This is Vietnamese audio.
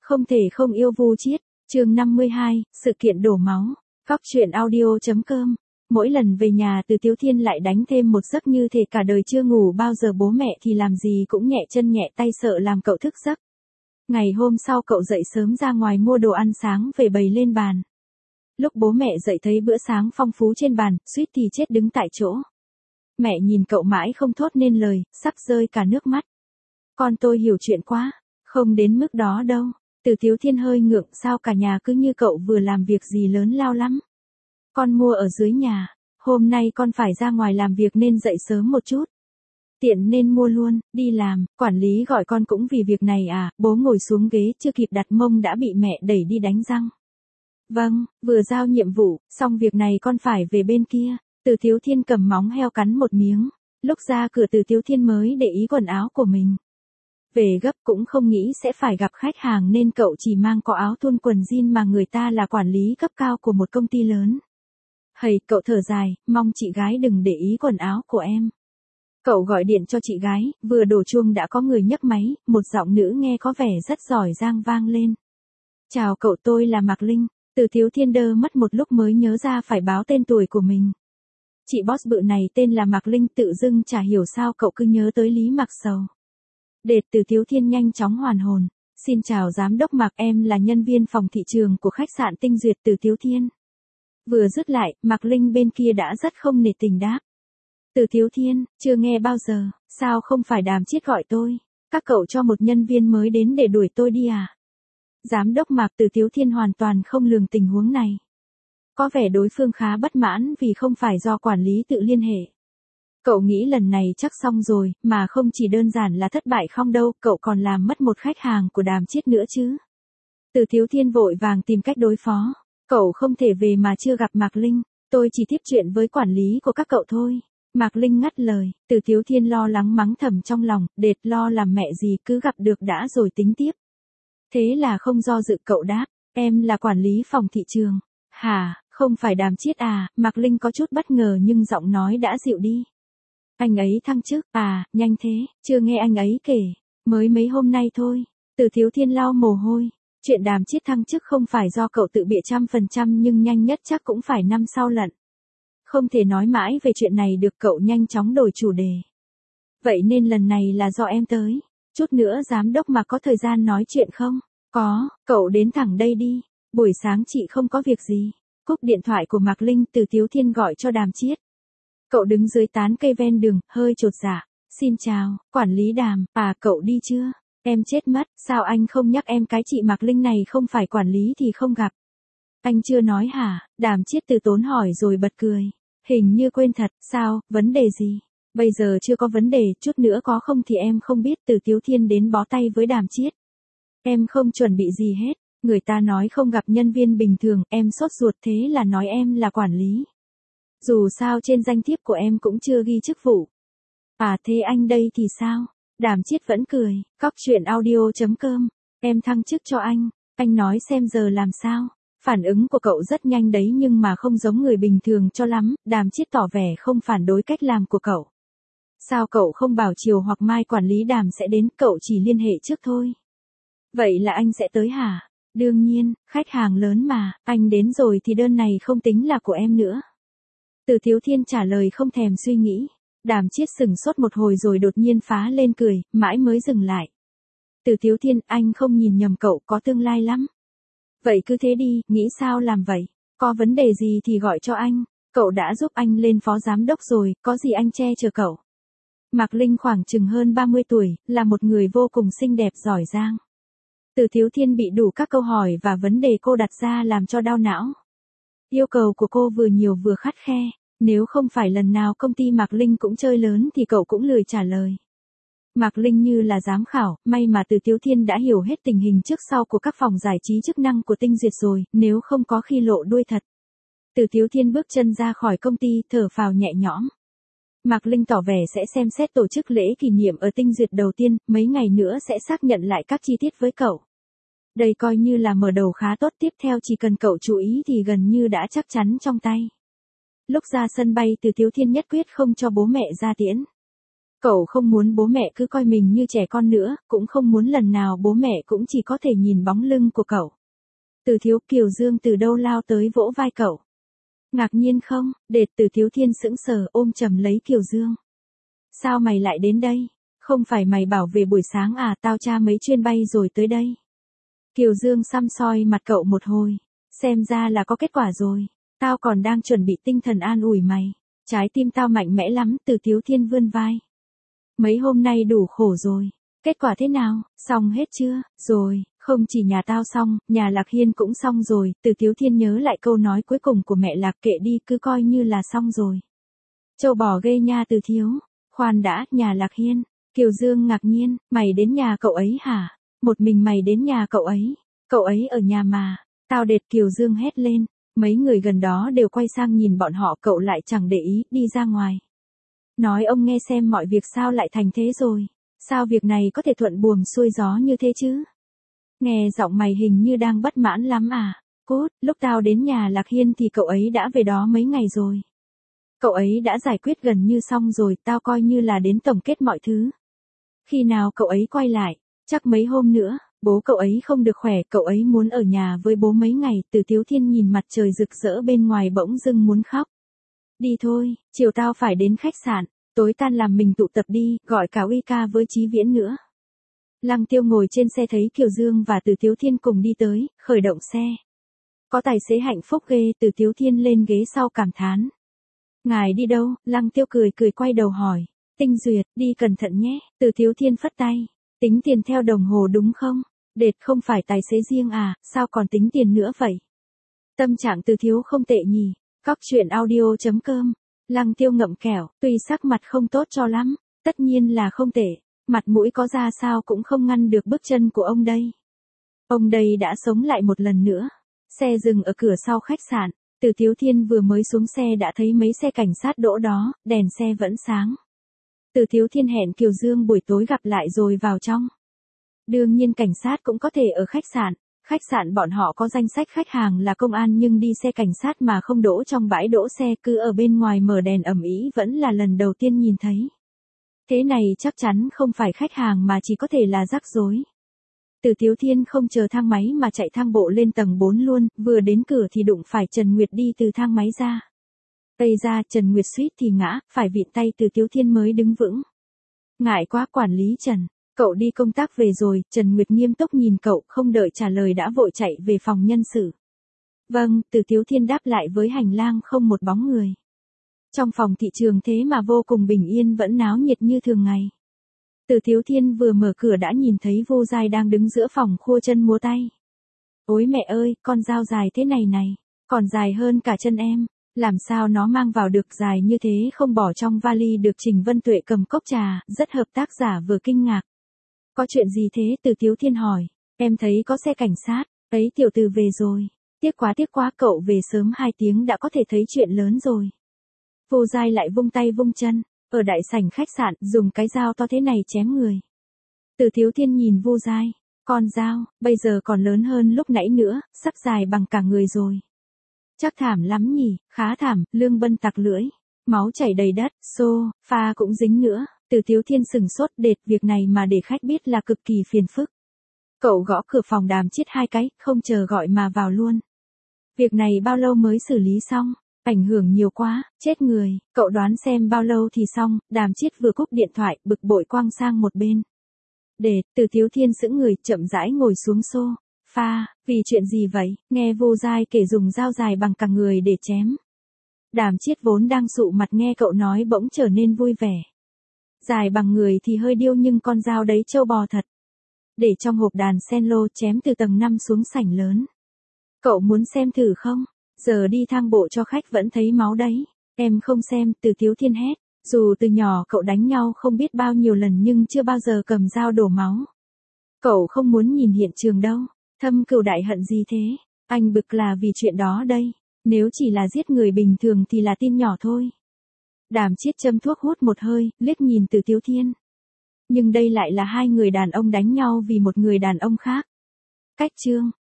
Không thể không yêu Vu Chiết, chương 52, sự kiện đổ máu. Góc truyện audio.com. Mỗi lần về nhà Từ Tiếu Thiên lại đánh thêm một giấc như thể cả đời chưa ngủ bao giờ, bố mẹ thì làm gì cũng nhẹ chân nhẹ tay sợ làm cậu thức giấc. Ngày hôm sau cậu dậy sớm ra ngoài mua đồ ăn sáng về bày lên bàn. Lúc bố mẹ dậy thấy bữa sáng phong phú trên bàn, suýt thì chết đứng tại chỗ. Mẹ nhìn cậu mãi không thốt nên lời, sắp rơi cả nước mắt. Con tôi hiểu chuyện quá, không đến mức đó đâu. Từ Tiếu Thiên hơi ngượng, sao cả nhà cứ như cậu vừa làm việc gì lớn lao lắm. Con mua ở dưới nhà, hôm nay con phải ra ngoài làm việc nên dậy sớm một chút. Tiện nên mua luôn, đi làm, quản lý gọi con cũng vì việc này à? Bố ngồi xuống ghế chưa kịp đặt mông đã bị mẹ đẩy đi đánh răng. Vâng, vừa giao nhiệm vụ, xong việc này con phải về bên kia. Từ Tiếu Thiên cầm móng heo cắn một miếng. Lúc ra cửa Từ Tiếu Thiên mới để ý quần áo của mình. Về gấp cũng không nghĩ sẽ phải gặp khách hàng nên cậu chỉ mang có áo thun quần jean mà người ta là quản lý cấp cao của một công ty lớn. Hầy, cậu thở dài, mong chị gái đừng để ý quần áo của em. Cậu gọi điện cho chị gái, vừa đổ chuông đã có người nhấc máy, một giọng nữ nghe có vẻ rất giỏi giang vang lên. Chào cậu, tôi là Mạc Linh. Từ Tiếu Thiên đơ mất một lúc mới nhớ ra phải báo tên tuổi của mình. Chị boss bự này tên là Mạc Linh, tự dưng chả hiểu sao cậu cứ nhớ tới Lý Mạc Sầu. Đệt, Từ Tiếu Thiên nhanh chóng hoàn hồn. Xin chào giám đốc Mạc, em là nhân viên phòng thị trường của khách sạn Tinh Duyệt. Từ Tiếu Thiên vừa dứt lại, Mạc Linh bên kia đã rất không nể tình đáp. Từ Tiếu Thiên, chưa nghe bao giờ, sao không phải Đàm Chiết gọi tôi? Các cậu cho một nhân viên mới đến để đuổi tôi đi à? Giám đốc Mạc. Từ Tiếu Thiên hoàn toàn không lường tình huống này. Có vẻ đối phương khá bất mãn vì không phải do quản lý tự liên hệ. Cậu nghĩ lần này chắc xong rồi, mà không chỉ đơn giản là thất bại không đâu, cậu còn làm mất một khách hàng của Đàm Chiết nữa chứ. Từ Tiếu Thiên vội vàng tìm cách đối phó. Cậu không thể về mà chưa gặp Mạc Linh, tôi chỉ tiếp chuyện với quản lý của các cậu thôi. Mạc Linh ngắt lời. Từ Tiếu Thiên lo lắng mắng thầm trong lòng, đệt, lo làm mẹ gì, cứ gặp được đã rồi tính tiếp. Thế là không do dự cậu đáp, em là quản lý phòng thị trường. Hả, không phải Đàm Chiết à? Mạc Linh có chút bất ngờ nhưng giọng nói đã dịu đi. Anh ấy thăng chức à? Nhanh thế, chưa nghe anh ấy kể, mới mấy hôm nay thôi. Từ Tiếu Thiên lau mồ hôi. Chuyện Đàm Chiết thăng chức không phải do cậu tự bịa 100% nhưng nhanh nhất chắc cũng phải năm sau lận. Không thể nói mãi về chuyện này được, cậu nhanh chóng đổi chủ đề. Vậy nên lần này là do em tới. Chút nữa giám đốc mà có thời gian nói chuyện không? Có, cậu đến thẳng đây đi. Buổi sáng chị không có việc gì. Cúp điện thoại của Mạc Linh, Từ Tiếu Thiên gọi cho Đàm Chiết. Cậu đứng dưới tán cây ven đường, hơi chột dạ. Xin chào, quản lý Đàm, à cậu đi chưa? Em chết mất, sao anh không nhắc em cái chị Mạc Linh này không phải quản lý thì không gặp. Anh chưa nói hả? Đàm Chiết từ tốn hỏi rồi bật cười. Hình như quên thật, sao, vấn đề gì? Bây giờ chưa có vấn đề, chút nữa có không thì em không biết. Từ Tiếu Thiên đến bó tay với Đàm Chiết. Em không chuẩn bị gì hết, người ta nói không gặp nhân viên bình thường, em sốt ruột thế là nói em là quản lý. Dù sao trên danh thiếp của em cũng chưa ghi chức vụ. À thế anh đây thì sao? Đàm Chiết vẫn cười. Góc truyện audio.com. Em thăng chức cho anh nói xem giờ làm sao? Phản ứng của cậu rất nhanh đấy nhưng mà không giống người bình thường cho lắm. Đàm Chiết tỏ vẻ không phản đối cách làm của cậu. Sao cậu không bảo chiều hoặc mai quản lý Đàm sẽ đến, cậu chỉ liên hệ trước thôi. Vậy là anh sẽ tới hả? Đương nhiên, khách hàng lớn mà, anh đến rồi thì đơn này không tính là của em nữa. Từ Tiếu Thiên trả lời không thèm suy nghĩ. Đàm Chiết sừng sốt một hồi rồi đột nhiên phá lên cười, mãi mới dừng lại. Từ Tiếu Thiên, anh không nhìn nhầm cậu, có tương lai lắm. Vậy cứ thế đi, nghĩ sao làm vậy? Có vấn đề gì thì gọi cho anh. Cậu đã giúp anh lên phó giám đốc rồi, có gì anh che chở cậu. Mạc Linh khoảng chừng hơn 30 tuổi, là một người vô cùng xinh đẹp giỏi giang. Từ Tiếu Thiên bị đủ các câu hỏi và vấn đề cô đặt ra làm cho đau não. Yêu cầu của cô vừa nhiều vừa khắt khe. Nếu không phải lần nào công ty Mạc Linh cũng chơi lớn thì cậu cũng lười trả lời. Mạc Linh như là giám khảo, may mà Từ Tiếu Thiên đã hiểu hết tình hình trước sau của các phòng giải trí chức năng của Tinh Duyệt rồi, nếu không có khi lộ đuôi thật. Từ Tiếu Thiên bước chân ra khỏi công ty, thở phào nhẹ nhõm. Mạc Linh tỏ vẻ sẽ xem xét tổ chức lễ kỷ niệm ở Tinh Duyệt đầu tiên, mấy ngày nữa sẽ xác nhận lại các chi tiết với cậu. Đây coi như là mở đầu khá tốt, tiếp theo chỉ cần cậu chú ý thì gần như đã chắc chắn trong tay. Lúc ra sân bay Từ Tiếu Thiên nhất quyết không cho bố mẹ ra tiễn. Cậu không muốn bố mẹ cứ coi mình như trẻ con nữa, cũng không muốn lần nào bố mẹ cũng chỉ có thể nhìn bóng lưng của cậu. Từ Thiếu, Kiều Dương từ đâu lao tới vỗ vai cậu. Ngạc nhiên không? Từ Thiếu Thiên sững sờ ôm chầm lấy Kiều Dương. Sao mày lại đến đây? Không phải mày bảo về buổi sáng à, tao tra mấy chuyến bay rồi tới đây. Kiều Dương săm soi mặt cậu một hồi. Xem ra là có kết quả rồi. Tao còn đang chuẩn bị tinh thần an ủi mày. Trái tim tao mạnh mẽ lắm, Từ Thiếu Thiên vươn vai. Mấy hôm nay đủ khổ rồi. Kết quả thế nào? Xong hết chưa? Rồi, không chỉ nhà tao xong, nhà Lạc Hiên cũng xong rồi. Từ Thiếu Thiên nhớ lại câu nói cuối cùng của mẹ Lạc, kệ đi, cứ coi như là xong rồi. Châu bò ghê nha Từ Thiếu. Khoan đã, nhà Lạc Hiên. Kiều Dương ngạc nhiên, mày đến nhà cậu ấy hả? Một mình mày đến nhà cậu ấy? Cậu ấy ở nhà mà. Tao đệt, Kiều Dương hét lên. Mấy người gần đó đều quay sang nhìn bọn họ, cậu lại chẳng để ý, đi ra ngoài. Nói ông nghe xem mọi việc sao lại thành thế rồi. Sao việc này có thể thuận buồm xuôi gió như thế chứ? Nghe giọng mày hình như đang bất mãn lắm à? Cốt, lúc tao đến nhà Lạc Hiên thì cậu ấy đã về đó mấy ngày rồi. Cậu ấy đã giải quyết gần như xong rồi, tao coi như là đến tổng kết mọi thứ. Khi nào cậu ấy quay lại? Chắc mấy hôm nữa. Bố cậu ấy không được khỏe, cậu ấy muốn ở nhà với bố mấy ngày. Từ Thiếu Thiên nhìn mặt trời rực rỡ bên ngoài bỗng dưng muốn khóc. Đi thôi, chiều tao phải đến khách sạn. Tối tan làm mình tụ tập đi, gọi cả Uy Ca với Chí Viễn nữa. Lăng Tiêu ngồi trên xe thấy Kiều Dương và Từ Thiếu Thiên cùng đi tới, khởi động xe. Có tài xế hạnh phúc ghê, Từ Thiếu Thiên lên ghế sau cảm thán. Ngài đi đâu? Lăng Tiêu cười quay đầu hỏi. Tinh Duyệt, đi cẩn thận nhé. Từ Thiếu Thiên phất tay. Tính tiền theo đồng hồ đúng không? Đệt, không phải tài xế riêng à, sao còn tính tiền nữa vậy? Tâm trạng Từ Thiếu không tệ nhỉ. Cóc truyện audio.com. Lăng Tiêu ngậm kẹo, tuy sắc mặt không tốt cho lắm, tất nhiên là không tệ, mặt mũi có ra sao cũng không ngăn được bước chân của ông đây. Ông đây đã sống lại một lần nữa. Xe dừng ở cửa sau khách sạn, Từ Thiếu Thiên vừa mới xuống xe đã thấy mấy xe cảnh sát đỗ đó, đèn xe vẫn sáng. Từ Thiếu Thiên hẹn Kiều Dương buổi tối gặp lại rồi vào trong. Đương nhiên cảnh sát cũng có thể ở khách sạn bọn họ có danh sách khách hàng là công an, nhưng đi xe cảnh sát mà không đỗ trong bãi đỗ xe, cứ ở bên ngoài mở đèn ầm ĩ vẫn là lần đầu tiên nhìn thấy. Thế này chắc chắn không phải khách hàng mà chỉ có thể là rắc rối. Từ Thiếu Thiên không chờ thang máy mà chạy thang bộ lên tầng 4 luôn, vừa đến cửa thì đụng phải Trần Nguyệt đi từ thang máy ra. Tây ra, Trần Nguyệt suýt thì ngã, phải vịn tay Từ Thiếu Thiên mới đứng vững. Ngại quá quản lý Trần. Cậu đi công tác về rồi, Trần Nguyệt nghiêm túc nhìn cậu, không đợi trả lời đã vội chạy về phòng nhân sự. Vâng, Từ Thiếu Thiên đáp lại với hành lang không một bóng người. Trong phòng thị trường thế mà vô cùng bình yên, vẫn náo nhiệt như thường ngày. Từ Thiếu Thiên vừa mở cửa đã nhìn thấy Vô Giai đang đứng giữa phòng khua chân múa tay. Ôi mẹ ơi, con dao dài thế này này, còn dài hơn cả chân em. Làm sao nó mang vào được dài như thế không bỏ trong vali được? Trình Vân Tuệ cầm cốc trà, rất hợp tác giả vừa kinh ngạc. Có chuyện gì thế? Từ Thiếu Thiên hỏi. Em thấy có xe cảnh sát, ấy tiểu từ về rồi. Tiếc quá, cậu về sớm 2 tiếng đã có thể thấy chuyện lớn rồi. Vô Giai lại vung tay vung chân, ở đại sảnh khách sạn, dùng cái dao to thế này chém người. Từ Thiếu Thiên nhìn Vô Giai, con dao, bây giờ còn lớn hơn lúc nãy nữa, sắp dài bằng cả người rồi. Chắc thảm lắm nhỉ, khá thảm, Lương Bân tặc lưỡi. Máu chảy đầy đất, xô, pha cũng dính nữa. Từ Thiếu Thiên sừng sốt, đệt, việc này mà để khách biết là cực kỳ phiền phức. Cậu gõ cửa phòng Đàm Chiết 2 cái, không chờ gọi mà vào luôn. Việc này bao lâu mới xử lý xong? Ảnh hưởng nhiều quá, chết người. Cậu đoán xem bao lâu thì xong? Đàm Chiết vừa cúp điện thoại, bực bội quăng sang một bên. Đệt, Từ Thiếu Thiên sững người, chậm rãi ngồi xuống xô. Pha, vì chuyện gì vậy? Nghe Vô Giai kể dùng dao dài bằng cả người để chém. Đàm Chiết vốn đang sụ mặt nghe cậu nói bỗng trở nên vui vẻ. Dài bằng người thì hơi điêu nhưng con dao đấy trâu bò thật. Để trong hộp đàn sen lô, chém từ tầng 5 xuống sảnh lớn. Cậu muốn xem thử không? Giờ đi thang bộ cho khách vẫn thấy máu đấy. Em không xem, Từ Thiếu Thiên hét. Dù từ nhỏ cậu đánh nhau không biết bao nhiêu lần nhưng chưa bao giờ cầm dao đổ máu. Cậu không muốn nhìn hiện trường đâu. Thâm cừu đại hận gì thế? Anh bực là vì chuyện đó đây. Nếu chỉ là giết người bình thường thì là tin nhỏ thôi. Đàm Chiết châm thuốc hút một hơi, liếc nhìn Từ Thiếu Thiên. Nhưng đây lại là 2 người đàn ông đánh nhau vì một người đàn ông khác. Cách chương.